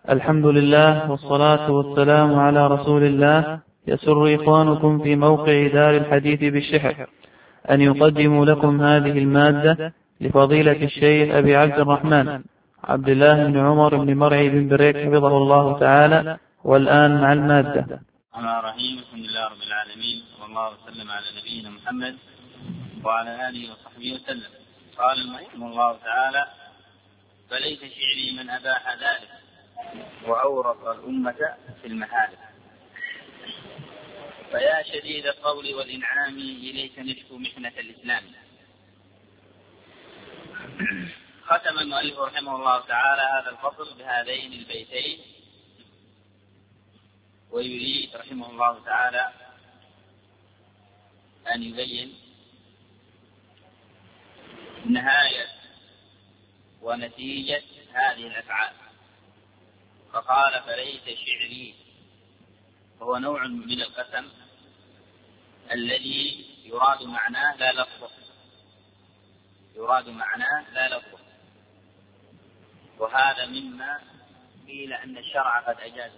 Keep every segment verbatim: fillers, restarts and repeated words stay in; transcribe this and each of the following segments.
الحمد لله والصلاة والسلام على رسول الله. يسر إخوانكم في موقع دار الحديث بالشحر أن يقدموا لكم هذه المادة لفضيلة الشيخ أبي عبد الرحمن عبد الله بن عمر بن مرعي بن بريك حفظه الله تعالى. والآن مع المادة. الرحمن الرحيم. الحمد لله رب العالمين، صلى الله وسلم على نبينا محمد وعلى آله وصحبه وسلم. قال رحمه الله تعالى: فليس شعري من أباح ذلك وأورط الأمة في المحارم. فيا شديد القول والإنعام إليك نشكو محنة الإسلام. ختم المؤلف رحمه الله تعالى هذا الفصل بهذين البيتين، ويريد رحمه الله تعالى أن يبين نهاية ونتيجة هذه الأفعال. فقال: فليس شعري، وهو نوع من القسم الذي يراد معناه لا لفظه، يراد معناه لا لفظه، وهذا مما قيل أن الشرع قد أجازه.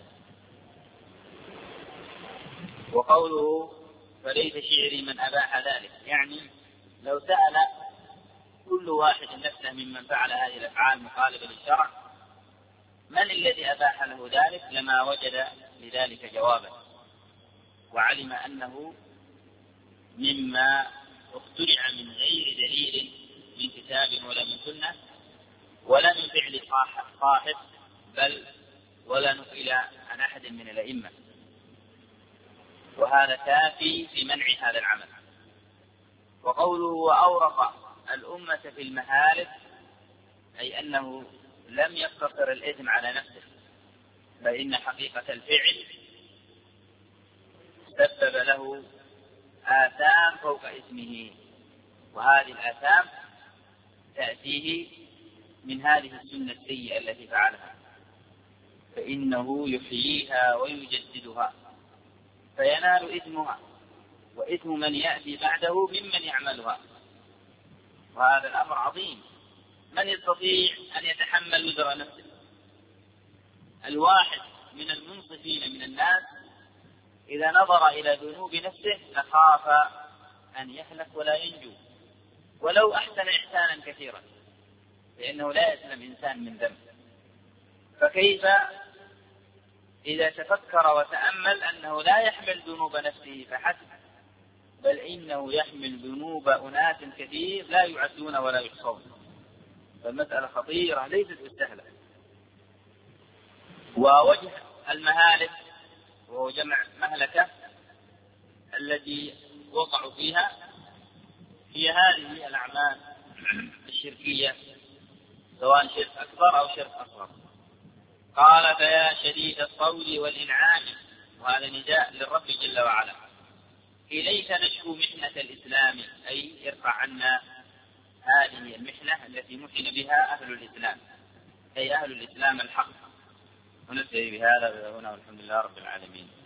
وقوله فليس شعري من أباح ذلك، يعني لو سأل كل واحد نفسه ممن فعل هذه الأفعال مخالفة للشرع من الذي أباح له ذلك، لما وجد لذلك جوابا، وعلم أنه مما اخترع من غير دليل من كتاب ولا من سنة ولا من فعل صاحب، بل ولا نقل عن أحد من الأئمة، وهذا كافي في منع هذا العمل. وقوله وأورط الأمة في المهالك، أي أنه لم يقتصر الإثم على نفسه، بل إن حقيقة الفعل سبب له آثام فوق اسمه، وهذه الآثام تأتيه من هذه السنة السيئة التي فعلها، فإنه يحييها ويجددها فينال إثمها وإثم من يأتي بعده ممن يعملها، وهذا الأمر عظيم. من يستطيع أن يتحمل وزر نفسه؟ الواحد من المنصفين من الناس إذا نظر إلى ذنوب نفسه لخاف أن يهلك ولا ينجو، ولو أحسن إحسانا كثيرا، لأنه لا يسلم إنسان من ذنب. فكيف إذا تفكر وتأمل أنه لا يحمل ذنوب نفسه فحسب، بل إنه يحمل ذنوب أناس كثير لا يعدون ولا يحصون. فالمسألة خطيرة ليست بالسهلة. ووجه المهالك وهو جمع مهلكة الذي وقعوا فيها هي هذه الأعمال الشركية، سواء شرك أكبر أو شرك أصغر. قال: فيا شديد الطول والإنعام، وهذا نداء للرب جل وعلا، إليك نشكو محنة الإسلام، أي ارفع عنا هذه المحنة التي محن بها أهل الإسلام، أي أهل الإسلام الحق. وننتهي بهذا هنا، والحمد لله رب العالمين.